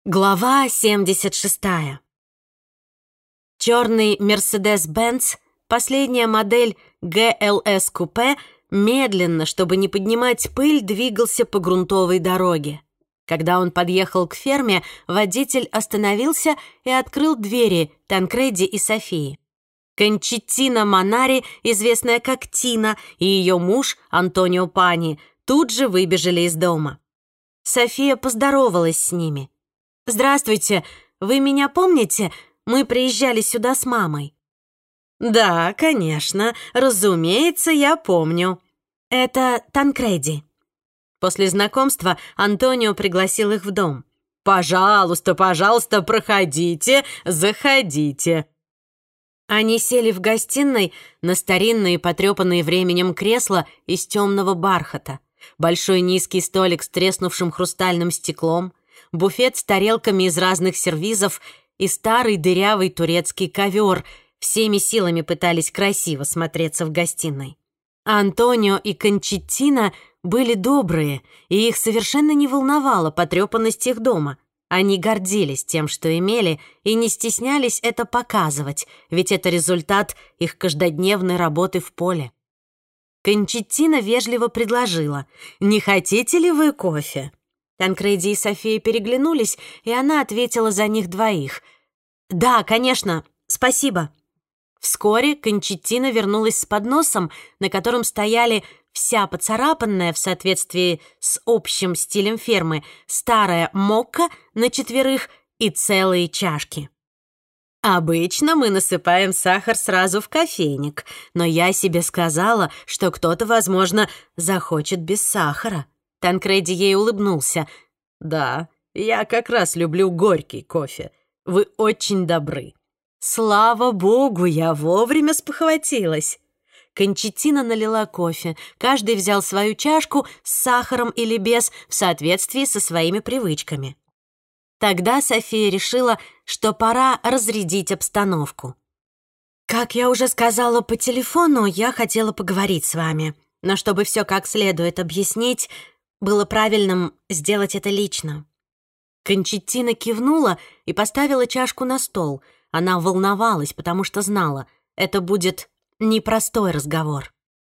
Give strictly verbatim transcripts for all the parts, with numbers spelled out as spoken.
Глава семьдесят шестая. Черный Mercedes-Benz, последняя модель джи эл эс-купе, медленно, чтобы не поднимать пыль, двигался по грунтовой дороге. Когда он подъехал к ферме, водитель остановился и открыл двери Танкреди и Софии. Кончеттина Монари, известная как Тина, и ее муж Антонио Пани тут же выбежали из дома. София поздоровалась с ними. «Здравствуйте, вы меня помните? Мы приезжали сюда с мамой». «Да, конечно, разумеется, я помню. Это Танкреди». После знакомства Антонио пригласил их в дом. «Пожалуйста, пожалуйста, проходите, заходите». Они сели в гостиной на старинные, потрепанные временем кресла из темного бархата, большой низкий столик с треснувшим хрустальным стеклом, буфет с тарелками из разных сервизов и старый дырявый турецкий ковер. Всеми силами пытались красиво смотреться в гостиной. А Антонио и Кончеттина были добрые, и их совершенно не волновала потрепанность их дома. Они гордились тем, что имели, и не стеснялись это показывать, ведь это результат их каждодневной работы в поле. Кончеттина вежливо предложила: «Не хотите ли вы кофе?» Танкреди и София переглянулись, и она ответила за них двоих. «Да, конечно, спасибо». Вскоре Кончеттина вернулась с подносом, на котором стояли вся поцарапанная в соответствии с общим стилем фермы старая мокка на четверых и целые чашки. «Обычно мы насыпаем сахар сразу в кофейник, но я себе сказала, что кто-то, возможно, захочет без сахара». Танкреди ей улыбнулся. «Да, я как раз люблю горький кофе. Вы очень добры». «Слава богу, я вовремя спохватилась». Кончеттина налила кофе. Каждый взял свою чашку с сахаром или без, в соответствии со своими привычками. Тогда София решила, что пора разрядить обстановку. «Как я уже сказала по телефону, я хотела поговорить с вами. Но чтобы все как следует объяснить, было правильным сделать это лично». Кончеттина кивнула и поставила чашку на стол. Она волновалась, потому что знала, это будет непростой разговор.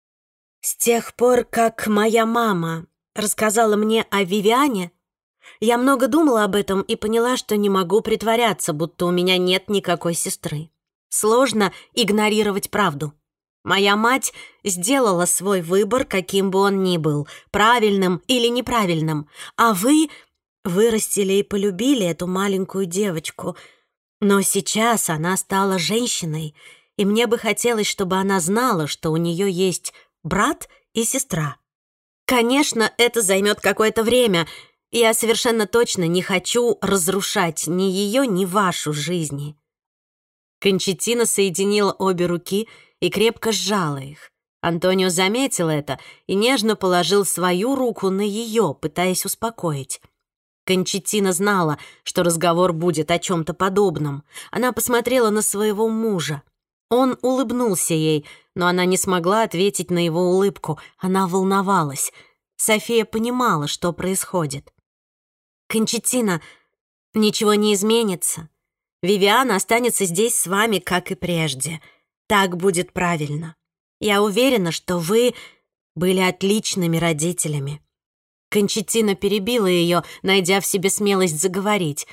«С тех пор, как моя мама рассказала мне о Вивиане, я много думала об этом и поняла, что не могу притворяться, будто у меня нет никакой сестры. Сложно игнорировать правду. Моя мать сделала свой выбор, каким бы он ни был, правильным или неправильным, а вы вырастили и полюбили эту маленькую девочку. Но сейчас она стала женщиной, и мне бы хотелось, чтобы она знала, что у нее есть брат и сестра. Конечно, это займет какое-то время. Я совершенно точно не хочу разрушать ни ее, ни вашу жизни». Кончеттина соединила обе руки и крепко сжала их. Антонио заметил это и нежно положил свою руку на ее, пытаясь успокоить. Кончеттина знала, что разговор будет о чем-то подобном. Она посмотрела на своего мужа. Он улыбнулся ей, но она не смогла ответить на его улыбку. Она волновалась. София понимала, что происходит. «Кончеттина, ничего не изменится. Вивиана останется здесь с вами, как и прежде. Так будет правильно. Я уверена, что вы были отличными родителями». Кончеттина перебила ее, найдя в себе смелость заговорить.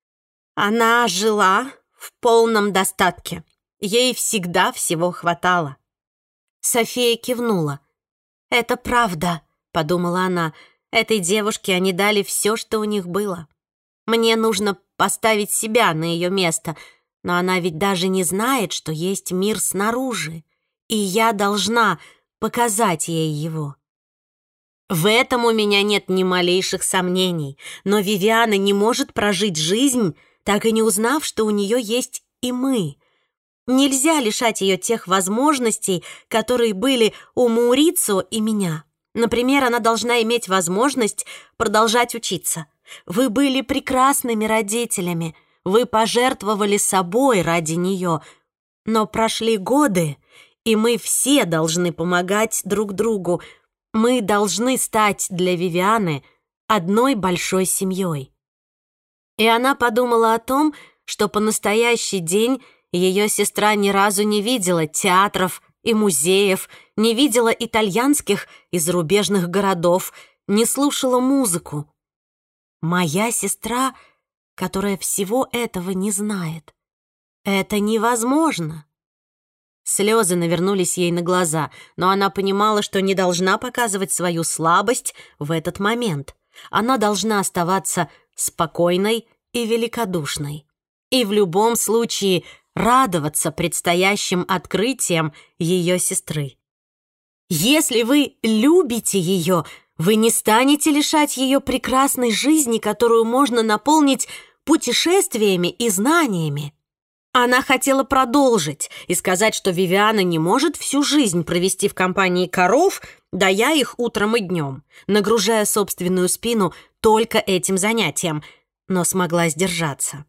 «Она жила в полном достатке. Ей всегда всего хватало». София кивнула. «Это правда», — подумала она. «Этой девушке они дали все, что у них было. Мне нужно поставить себя на ее место, но она ведь даже не знает, что есть мир снаружи, и я должна показать ей его». В этом у меня нет ни малейших сомнений, но Вивиана не может прожить жизнь, так и не узнав, что у нее есть и мы. Нельзя лишать ее тех возможностей, которые были у Маурицо и меня. Например, она должна иметь возможность продолжать учиться. Вы были прекрасными родителями, вы пожертвовали собой ради нее, но прошли годы, и мы все должны помогать друг другу. Мы должны стать для Вивианы одной большой семьей. И она подумала о том, что по настоящий день ее сестра ни разу не видела театров и музеев, не видела итальянских и зарубежных городов, не слушала музыку. Моя сестра, которая всего этого не знает. Это невозможно. Слезы навернулись ей на глаза, но она понимала, что не должна показывать свою слабость в этот момент. Она должна оставаться спокойной и великодушной. И в любом случае радоваться предстоящим открытиям ее сестры. Если вы любите ее, вы не станете лишать ее прекрасной жизни, которую можно наполнить путешествиями и знаниями. Она хотела продолжить и сказать, что Вивиана не может всю жизнь провести в компании коров, доя их утром и днем, нагружая собственную спину только этим занятием, но смогла сдержаться.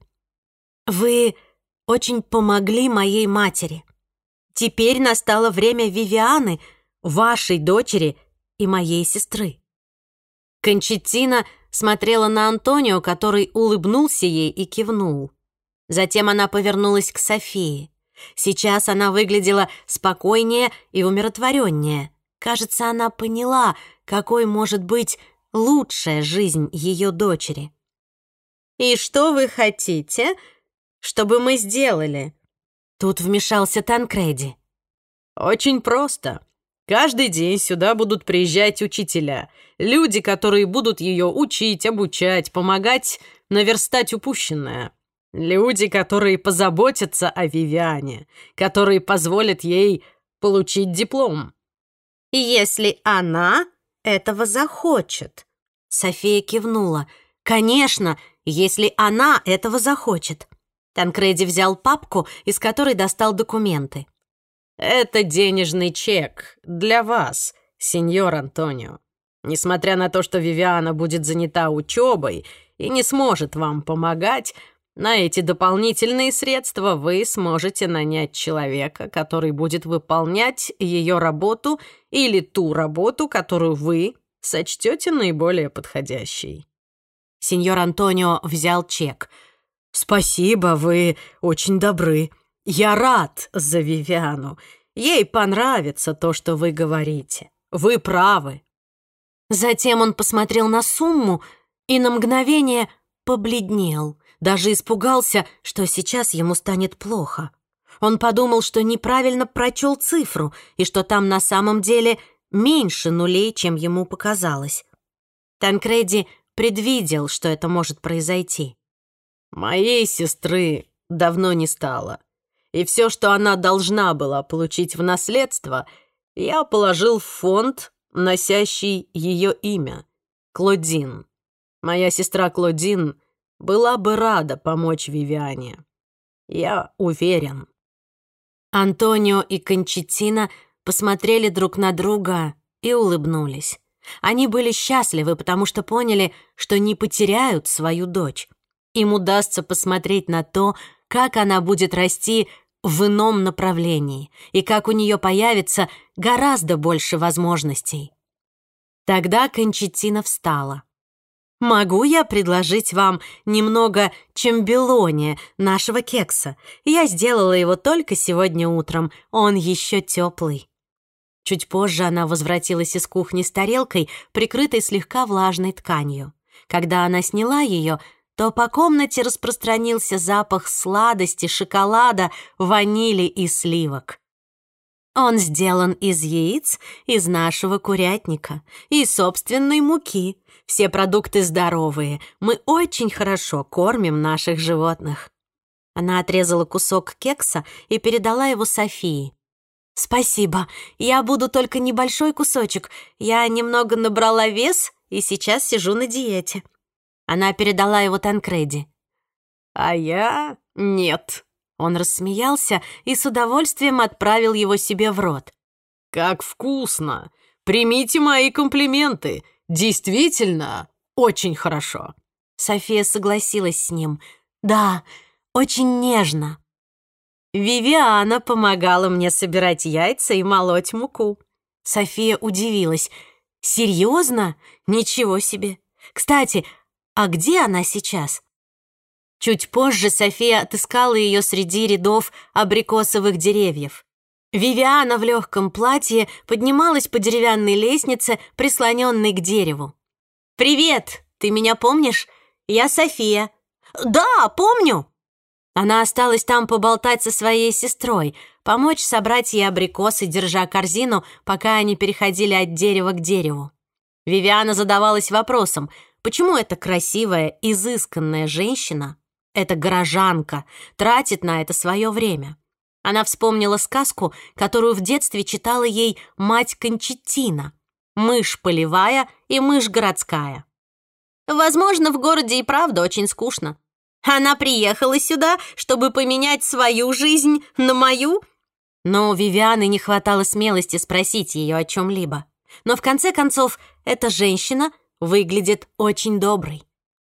«Вы очень помогли моей матери. Теперь настало время Вивианы, вашей дочери и моей сестры». Кончеттина смотрела на Антонио, который улыбнулся ей и кивнул. Затем она повернулась к Софии. Сейчас она выглядела спокойнее и умиротвореннее. Кажется, она поняла, какой может быть лучшая жизнь ее дочери. «И что вы хотите, чтобы мы сделали?» Тут вмешался Танкреди. «Очень просто. Каждый день сюда будут приезжать учителя, люди, которые будут ее учить, обучать, помогать наверстать упущенное. Люди, которые позаботятся о Вивиане, которые позволят ей получить диплом». «Если она этого захочет». София кивнула. «Конечно, если она этого захочет». Танкреди взял папку, из которой достал документы. «Это денежный чек для вас, сеньор Антонио. Несмотря на то, что Вивиана будет занята учебой и не сможет вам помогать, на эти дополнительные средства вы сможете нанять человека, который будет выполнять ее работу или ту работу, которую вы сочтете наиболее подходящей». Сеньор Антонио взял чек. «Спасибо, вы очень добры. Я рад за Вивиану. Ей понравится то, что вы говорите. Вы правы». Затем он посмотрел на сумму и на мгновение побледнел. Даже испугался, что сейчас ему станет плохо. Он подумал, что неправильно прочел цифру и что там на самом деле меньше нулей, чем ему показалось. Танкреди предвидел, что это может произойти. «Моей сестры давно не стало, и все, что она должна была получить в наследство, я положил в фонд, носящий ее имя — Клодин. Моя сестра Клодин была бы рада помочь Вивиане. Я уверен». Антонио и Кончеттина посмотрели друг на друга и улыбнулись. Они были счастливы, потому что поняли, что не потеряют свою дочь. Им удастся посмотреть на то, как она будет расти в ином направлении и как у нее появится гораздо больше возможностей. Тогда Кончеттина встала. «Могу я предложить вам немного чембелоне, нашего кекса? Я сделала его только сегодня утром, он еще теплый». Чуть позже она возвратилась из кухни с тарелкой, прикрытой слегка влажной тканью. Когда она сняла ее, то по комнате распространился запах сладости, шоколада, ванили и сливок. Он сделан из яиц из нашего курятника и собственной муки. Все продукты здоровые. Мы очень хорошо кормим наших животных. Она отрезала кусок кекса и передала его Софии. «Спасибо. Я буду только небольшой кусочек. Я немного набрала вес и сейчас сижу на диете». Она передала его Танкреди. «А я нет». Он рассмеялся и с удовольствием отправил его себе в рот. «Как вкусно! Примите мои комплименты! Действительно, очень хорошо!» София согласилась с ним. «Да, очень нежно». «Вивиана помогала мне собирать яйца и молоть муку». София удивилась. «Серьезно? Ничего себе! Кстати, а где она сейчас?» Чуть позже София отыскала ее среди рядов абрикосовых деревьев. Вивиана в легком платье поднималась по деревянной лестнице, прислоненной к дереву. «Привет! Ты меня помнишь? Я София». «Да, помню!» Она осталась там поболтать со своей сестрой, помочь собрать ей абрикосы, держа корзину, пока они переходили от дерева к дереву. Вивиана задавалась вопросом, почему эта красивая, изысканная женщина, эта горожанка, тратит на это свое время. Она вспомнила сказку, которую в детстве читала ей мать Кончеттина: «Мышь полевая и мышь городская». Возможно, в городе и правда очень скучно. Она приехала сюда, чтобы поменять свою жизнь на мою? Но у Вивианы не хватало смелости спросить ее о чем-либо. Но в конце концов, эта женщина выглядит очень доброй.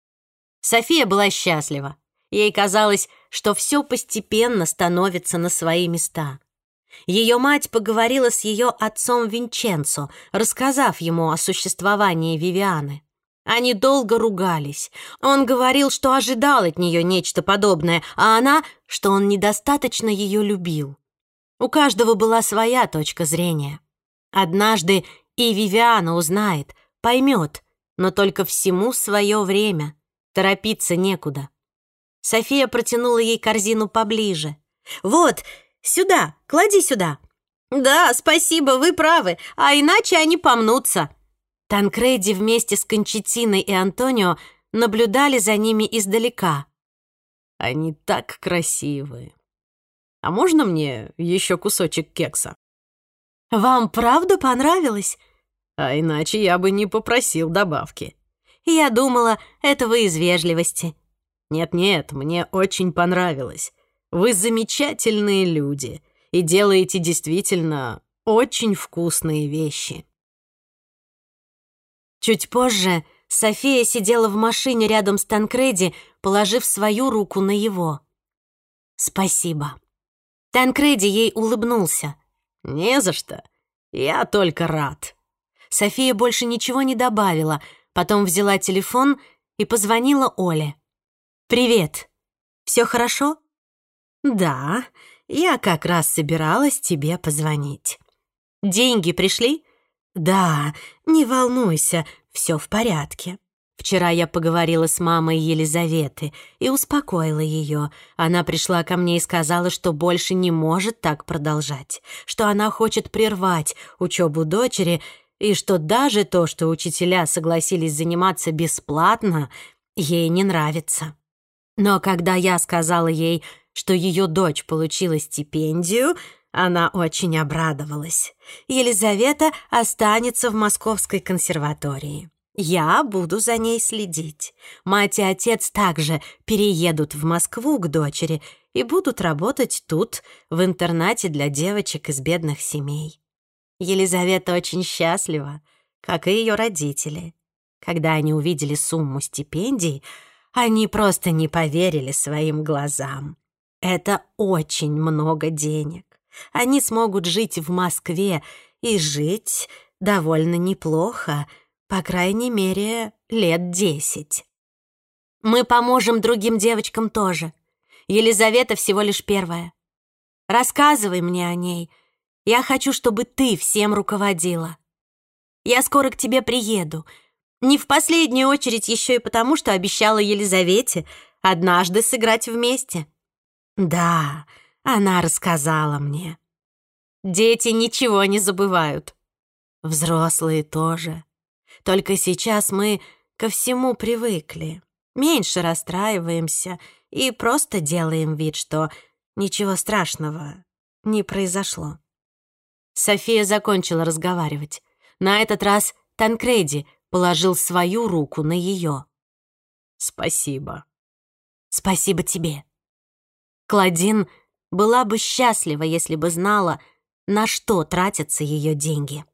София была счастлива. Ей казалось, что все постепенно становится на свои места. Ее мать поговорила с ее отцом Винченцо, рассказав ему о существовании Вивианы. Они долго ругались. Он говорил, что ожидал от нее нечто подобное, а она, что он недостаточно ее любил. У каждого была своя точка зрения. Однажды и Вивиана узнает, поймет, но только всему свое время. Торопиться некуда. София протянула ей корзину поближе. «Вот, сюда, клади сюда». «Да, спасибо, вы правы, а иначе они помнутся». Танкреди вместе с Кончеттиной и Антонио наблюдали за ними издалека. «Они так красивые. А можно мне еще кусочек кекса?» «Вам правда понравилось?» «А иначе я бы не попросил добавки». «Я думала, это вы из вежливости». «Нет-нет, мне очень понравилось. Вы замечательные люди и делаете действительно очень вкусные вещи». Чуть позже София сидела в машине рядом с Танкреди, положив свою руку на его. «Спасибо». Танкреди ей улыбнулся. «Не за что. Я только рад». София больше ничего не добавила, потом взяла телефон и позвонила Оле. «Привет. Все хорошо?» «Да, я как раз собиралась тебе позвонить». «Деньги пришли?» «Да, не волнуйся, все в порядке». Вчера я поговорила с мамой Елизаветы и успокоила ее. Она пришла ко мне и сказала, что больше не может так продолжать, что она хочет прервать учебу дочери и что даже то, что учителя согласились заниматься бесплатно, ей не нравится. Но когда я сказала ей, что ее дочь получила стипендию, она очень обрадовалась. Елизавета останется в Московской консерватории. Я буду за ней следить. Мать и отец также переедут в Москву к дочери и будут работать тут, в интернате для девочек из бедных семей. Елизавета очень счастлива, как и ее родители. Когда они увидели сумму стипендий, они просто не поверили своим глазам. Это очень много денег. Они смогут жить в Москве и жить довольно неплохо, по крайней мере, лет десять. Мы поможем другим девочкам тоже. Елизавета всего лишь первая. Рассказывай мне о ней. Я хочу, чтобы ты всем руководила. Я скоро к тебе приеду. Не в последнюю очередь еще и потому, что обещала Елизавете однажды сыграть вместе. Да, она рассказала мне. Дети ничего не забывают. Взрослые тоже. Только сейчас мы ко всему привыкли. Меньше расстраиваемся и просто делаем вид, что ничего страшного не произошло. София закончила разговаривать. На этот раз Танкреди положил свою руку на ее. «Спасибо». «Спасибо тебе». Клодин была бы счастлива, если бы знала, на что тратятся ее деньги.